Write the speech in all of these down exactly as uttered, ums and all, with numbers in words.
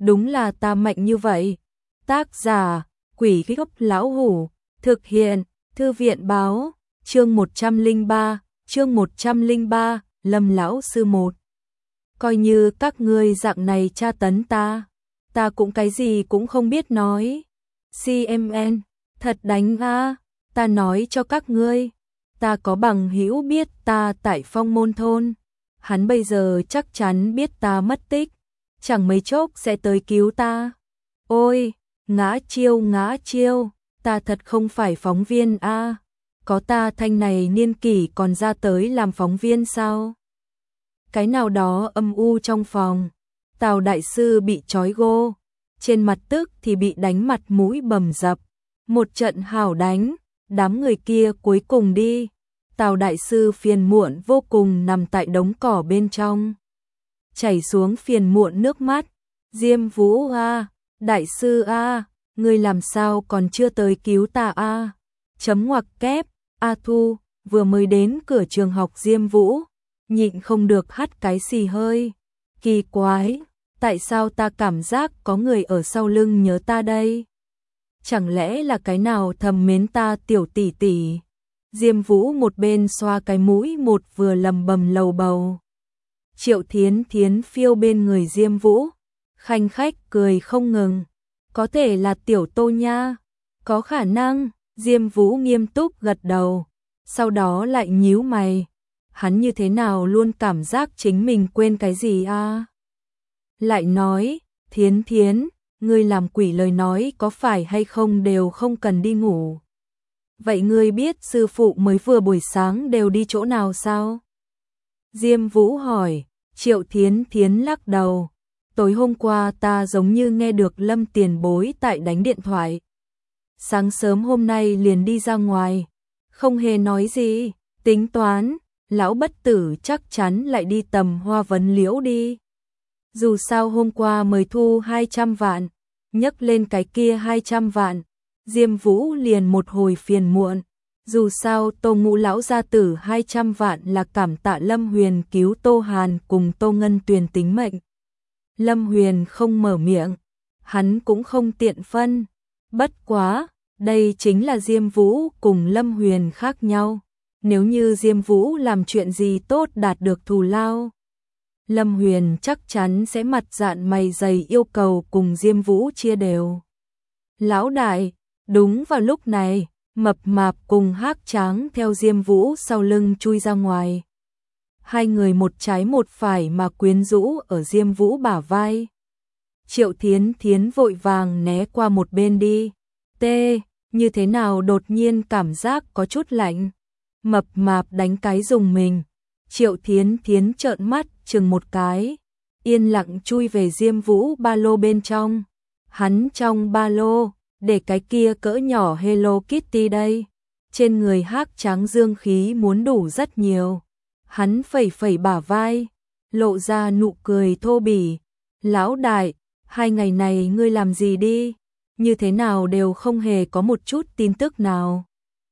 đúng là ta mạnh như vậy. Tác giả, Quỷ Gốc Lão Hủ, thực hiện, Thư viện Báo, chương một trăm lẻ ba, chương một trăm lẻ ba, Lâm lão sư một. Coi như các ngươi dạng này tra tấn ta, ta cũng cái gì cũng không biết nói. xê em en, thật đánh a, ta nói cho các ngươi, ta có bằng hữu biết ta tại Phong Môn thôn, hắn bây giờ chắc chắn biết ta mất tích, chẳng mấy chốc sẽ tới cứu ta. Ôi, ngã chiêu ngã chiêu, ta thật không phải phóng viên a, có ta thanh này niên kỷ còn ra tới làm phóng viên sao? Cái nào đó âm u trong phòng, Tào đại sư bị trói gô, trên mặt tức thì bị đánh mặt mũi bầm dập, một trận hảo đánh, đám người kia cuối cùng đi. Tào đại sư phiền muộn vô cùng nằm tại đống cỏ bên trong, chảy xuống phiền muộn nước mắt. Diêm Vũ a, đại sư a, ngươi làm sao còn chưa tới cứu ta a? Chấm ngoặc kép, A Thu vừa mới đến cửa trường học Diêm Vũ, nhịn không được hắt cái xì hơi. Kỳ quái, tại sao ta cảm giác có người ở sau lưng nhớ ta đây? Chẳng lẽ là cái nào thầm mến ta tiểu tỷ tỷ? Diêm Vũ một bên xoa cái mũi một vừa lầm bầm lầu bầu. Triệu Thiến Thiến phiêu bên người Diêm Vũ, khanh khách cười không ngừng. Có thể là tiểu Tô nha, có khả năng. Diêm Vũ nghiêm túc gật đầu, sau đó lại nhíu mày. Hắn như thế nào luôn cảm giác chính mình quên cái gì a? Lại nói, Thiến Thiến, ngươi làm quỷ lời nói có phải hay không đều không cần đi ngủ. Vậy ngươi biết sư phụ mới vừa buổi sáng đều đi chỗ nào sao? Diêm Vũ hỏi. Triệu Thiến Thiến lắc đầu. Tối hôm qua ta giống như nghe được Lâm tiền bối tại đánh điện thoại. Sáng sớm hôm nay liền đi ra ngoài, không hề nói gì, tính toán, lão bất tử chắc chắn lại đi tầm Hoa Vấn Liễu đi. Dù sao hôm qua mới thu hai trăm vạn, nhấc lên cái kia hai trăm vạn, Diêm Vũ liền một hồi phiền muộn. Dù sao Tô Ngũ lão gia tử hai trăm vạn là cảm tạ Lâm Huyền cứu Tô Hàn cùng Tô Ngân Tuyền tính mệnh. Lâm Huyền không mở miệng, hắn cũng không tiện phân. Bất quá, đây chính là Diêm Vũ cùng Lâm Huyền khác nhau. Nếu như Diêm Vũ làm chuyện gì tốt đạt được thù lao, Lâm Huyền chắc chắn sẽ mặt dạn mày dày yêu cầu cùng Diêm Vũ chia đều. Lão đại, đúng vào lúc này, Mập Mạp cùng Hắc Tráng theo Diêm Vũ sau lưng chui ra ngoài. Hai người một trái một phải mà quyến rũ ở Diêm Vũ bả vai. Triệu Thiến Thiến vội vàng né qua một bên đi. Tê, như thế nào đột nhiên cảm giác có chút lạnh. Mập Mạp đánh cái dùng mình. Triệu Thiến Thiến trợn mắt chừng một cái, yên lặng chui về Diêm Vũ ba lô bên trong. Hắn trong ba lô để cái kia cỡ nhỏ Hello Kitty đây. Trên người Hắc Tráng dương khí muốn đủ rất nhiều. Hắn phẩy phẩy bả vai, lộ ra nụ cười thô bỉ. Lão đại, hai ngày này ngươi làm gì đi? Như thế nào đều không hề có một chút tin tức nào.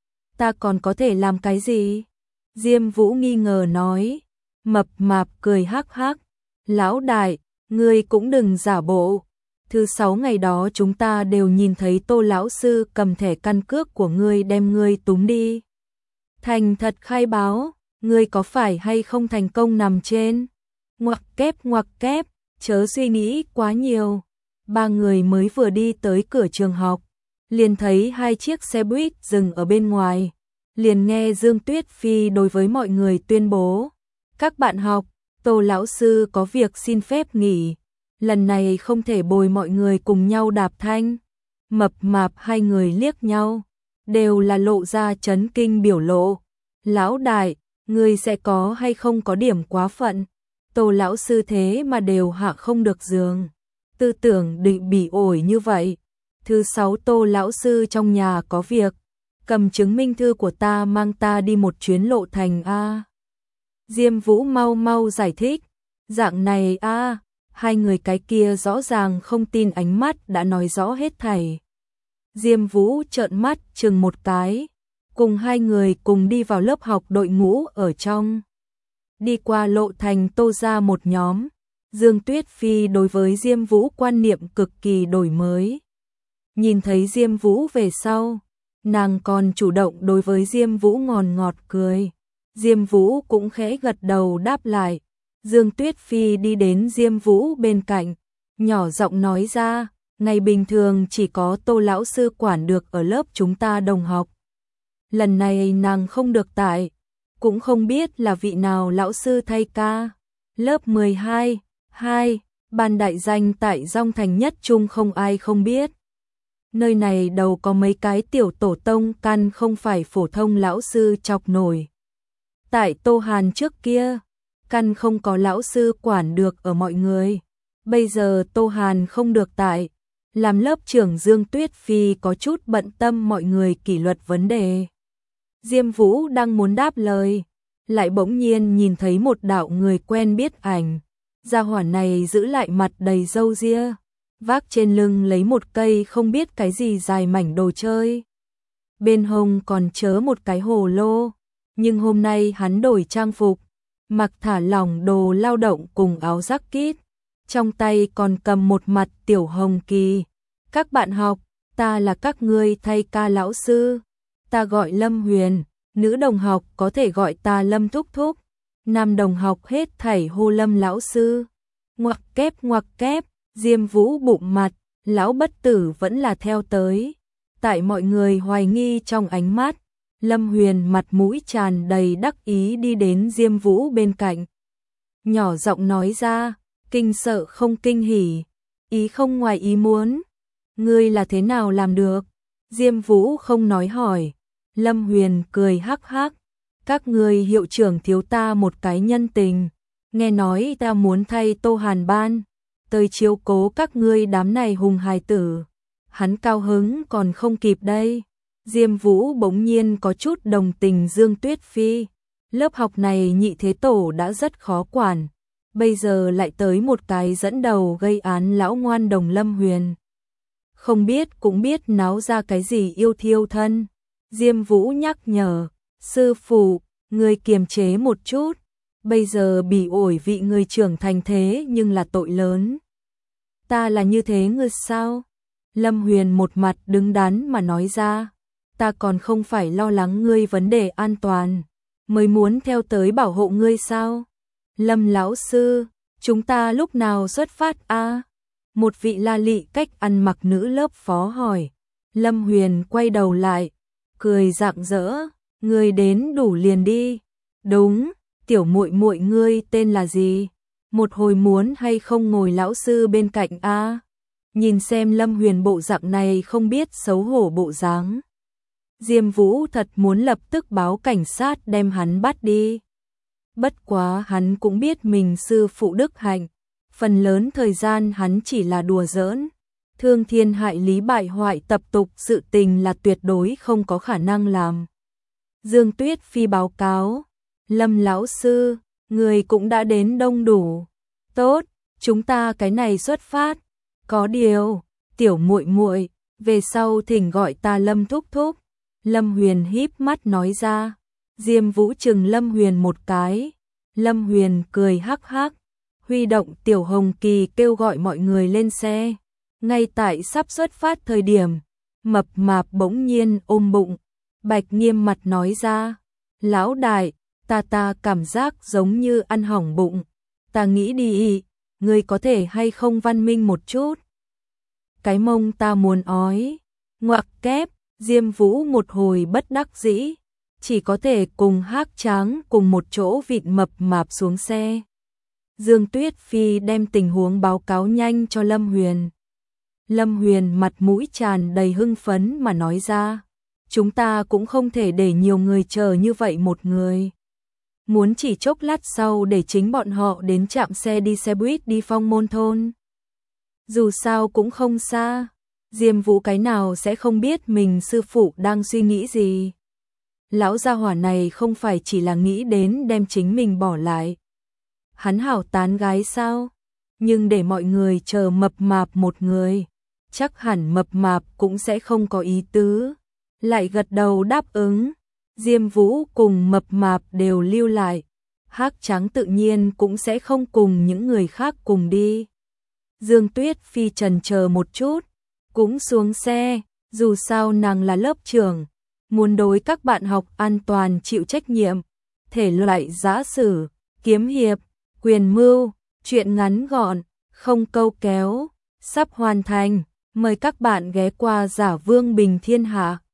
Ta còn có thể làm cái gì? Diêm Vũ nghi ngờ nói. Mập Mạp cười hắc hắc. Lão đại, ngươi cũng đừng giả bộ. Thứ sáu ngày đó chúng ta đều nhìn thấy Tô lão sư cầm thẻ căn cước của ngươi đem ngươi túm đi. Thành thật khai báo, ngươi có phải hay không thành công nằm trên? Ngoặc kép ngoặc kép, chớ suy nghĩ quá nhiều. Ba người mới vừa đi tới cửa trường học, liền thấy hai chiếc xe buýt dừng ở bên ngoài. Liền nghe Dương Tuyết Phi đối với mọi người tuyên bố. Các bạn học, Tô lão sư có việc xin phép nghỉ. Lần này không thể bồi mọi người cùng nhau đạp thanh. Mập Mạp hai người liếc nhau, đều là lộ ra chấn kinh biểu lộ. Lão đại, ngươi sẽ có hay không có điểm quá phận. Tô lão sư thế mà đều hạ không được giường. Tư tưởng định bị ổi như vậy. Thứ sáu Tô lão sư trong nhà có việc, cầm chứng minh thư của ta mang ta đi một chuyến lộ thành a. Diêm Vũ mau mau giải thích. Dạng này a, hai người cái kia rõ ràng không tin ánh mắt đã nói rõ hết thảy. Diêm Vũ trợn mắt chừng một cái, cùng hai người cùng đi vào lớp học đội ngũ ở trong. Đi qua lộ thành Tô ra một nhóm, Dương Tuyết Phi đối với Diêm Vũ quan niệm cực kỳ đổi mới. Nhìn thấy Diêm Vũ về sau, nàng còn chủ động đối với Diêm Vũ ngòn ngọt cười. Diêm Vũ cũng khẽ gật đầu đáp lại. Dương Tuyết Phi đi đến Diêm Vũ bên cạnh, nhỏ giọng nói ra, ngày bình thường chỉ có Tô lão sư quản được ở lớp chúng ta đồng học. Lần này nàng không được tại, cũng không biết là vị nào lão sư thay ca. Lớp mười hai, hai, ban đại danh tại Dong Thành nhất trung không ai không biết. Nơi này đầu có mấy cái tiểu tổ tông căn không phải phổ thông lão sư chọc nổi. Tại Tô Hàn trước kia, căn không có lão sư quản được ở mọi người. Bây giờ Tô Hàn không được tại, làm lớp trưởng Dương Tuyết Phi có chút bận tâm mọi người kỷ luật vấn đề. Diêm Vũ đang muốn đáp lời, lại bỗng nhiên nhìn thấy một đạo người quen biết ảnh. Gia hỏa này giữ lại mặt đầy râu ria, vác trên lưng lấy một cây không biết cái gì dài mảnh đồ chơi. Bên hông còn chớ một cái hồ lô, nhưng hôm nay hắn đổi trang phục, mặc thả lỏng đồ lao động cùng áo jacket, trong tay còn cầm một mặt tiểu hồng kỳ. Các bạn học, ta là các ngươi thay ca lão sư, ta gọi Lâm Huyền, nữ đồng học có thể gọi ta Lâm thúc thúc, nam đồng học hết thảy hô Lâm lão sư. Ngoặc kép ngoặc kép, Diêm Vũ bụng mặt, lão bất tử vẫn là theo tới. Tại mọi người hoài nghi trong ánh mắt, Lâm Huyền mặt mũi tràn đầy đắc ý đi đến Diêm Vũ bên cạnh. Nhỏ giọng nói ra, kinh sợ không kinh hỉ, ý không ngoài ý muốn. Ngươi là thế nào làm được? Diêm Vũ không nói hỏi. Lâm Huyền cười hắc hắc. Các ngươi hiệu trưởng thiếu ta một cái nhân tình. Nghe nói ta muốn thay Tô Hàn ban, tới chiếu cố các ngươi đám này hùng hài tử. Hắn cao hứng còn không kịp đây. Diêm Vũ bỗng nhiên có chút đồng tình Dương Tuyết Phi. Lớp học này nhị thế tổ đã rất khó quản. Bây giờ lại tới một cái dẫn đầu gây án lão ngoan đồng Lâm Huyền. Không biết cũng biết náo ra cái gì yêu thiêu thân. Diêm Vũ nhắc nhở, sư phụ, người kiềm chế một chút. Bây giờ bị ổi vị người trưởng thành thế nhưng là tội lớn. Ta là như thế ngươi sao? Lâm Huyền một mặt đứng đắn mà nói ra. Ta còn không phải lo lắng ngươi vấn đề an toàn, mới muốn theo tới bảo hộ ngươi sao? Lâm lão sư, chúng ta lúc nào xuất phát a? À? Một vị la lị cách ăn mặc nữ lớp phó hỏi. Lâm Huyền quay đầu lại, cười rạng rỡ, ngươi đến đủ liền đi. Đúng, tiểu muội muội ngươi tên là gì? Một hồi muốn hay không ngồi lão sư bên cạnh a? À? Nhìn xem Lâm Huyền bộ dạng này không biết xấu hổ bộ dáng. Diêm Vũ thật muốn lập tức báo cảnh sát đem hắn bắt đi. Bất quá hắn cũng biết mình sư phụ đức hạnh, phần lớn thời gian hắn chỉ là đùa giỡn, thương thiên hại lý bại hoại tập tục sự tình là tuyệt đối không có khả năng làm. Dương Tuyết Phi báo cáo, Lâm lão sư, người cũng đã đến đông đủ. Tốt, chúng ta cái này xuất phát. Có điều, tiểu muội muội, về sau thỉnh gọi ta Lâm thúc thúc. Lâm Huyền híp mắt nói ra. Diêm Vũ chừng Lâm Huyền một cái. Lâm Huyền cười hắc hắc, huy động tiểu hồng kỳ kêu gọi mọi người lên xe. Ngay tại sắp xuất phát thời điểm, mập mạp bỗng nhiên ôm bụng, Bạch nghiêm mặt nói ra. Lão đại, ta ta cảm giác giống như ăn hỏng bụng. Ta nghĩ đi, ngươi có thể hay không văn minh một chút? Cái mông ta muốn ói. Ngoặc kép, Diêm Vũ một hồi bất đắc dĩ, chỉ có thể cùng Hắc Tráng cùng một chỗ vịn mập mạp xuống xe. Dương Tuyết Phi đem tình huống báo cáo nhanh cho Lâm Huyền. Lâm Huyền mặt mũi tràn đầy hưng phấn mà nói ra, chúng ta cũng không thể để nhiều người chờ như vậy một người. Muốn chỉ chốc lát sau để chính bọn họ đến trạm xe đi xe buýt đi Phong Môn thôn. Dù sao cũng không xa, Diêm Vũ cái nào sẽ không biết mình sư phụ đang suy nghĩ gì. Lão gia hỏa này không phải chỉ là nghĩ đến đem chính mình bỏ lại. Hắn hảo tán gái sao? Nhưng để mọi người chờ mập mạp một người, chắc hẳn mập mạp cũng sẽ không có ý tứ. Lại gật đầu đáp ứng, Diêm Vũ cùng mập mạp đều lưu lại. Hắc Trắng tự nhiên cũng sẽ không cùng những người khác cùng đi. Dương Tuyết Phi chần chờ một chút, cũng xuống xe, dù sao nàng là lớp trưởng, muốn đối các bạn học an toàn chịu trách nhiệm. Thể loại giã sử, kiếm hiệp, quyền mưu, truyện ngắn gọn, không câu kéo, sắp hoàn thành. Mời các bạn ghé qua Giả Vương Bình Thiên Hạ.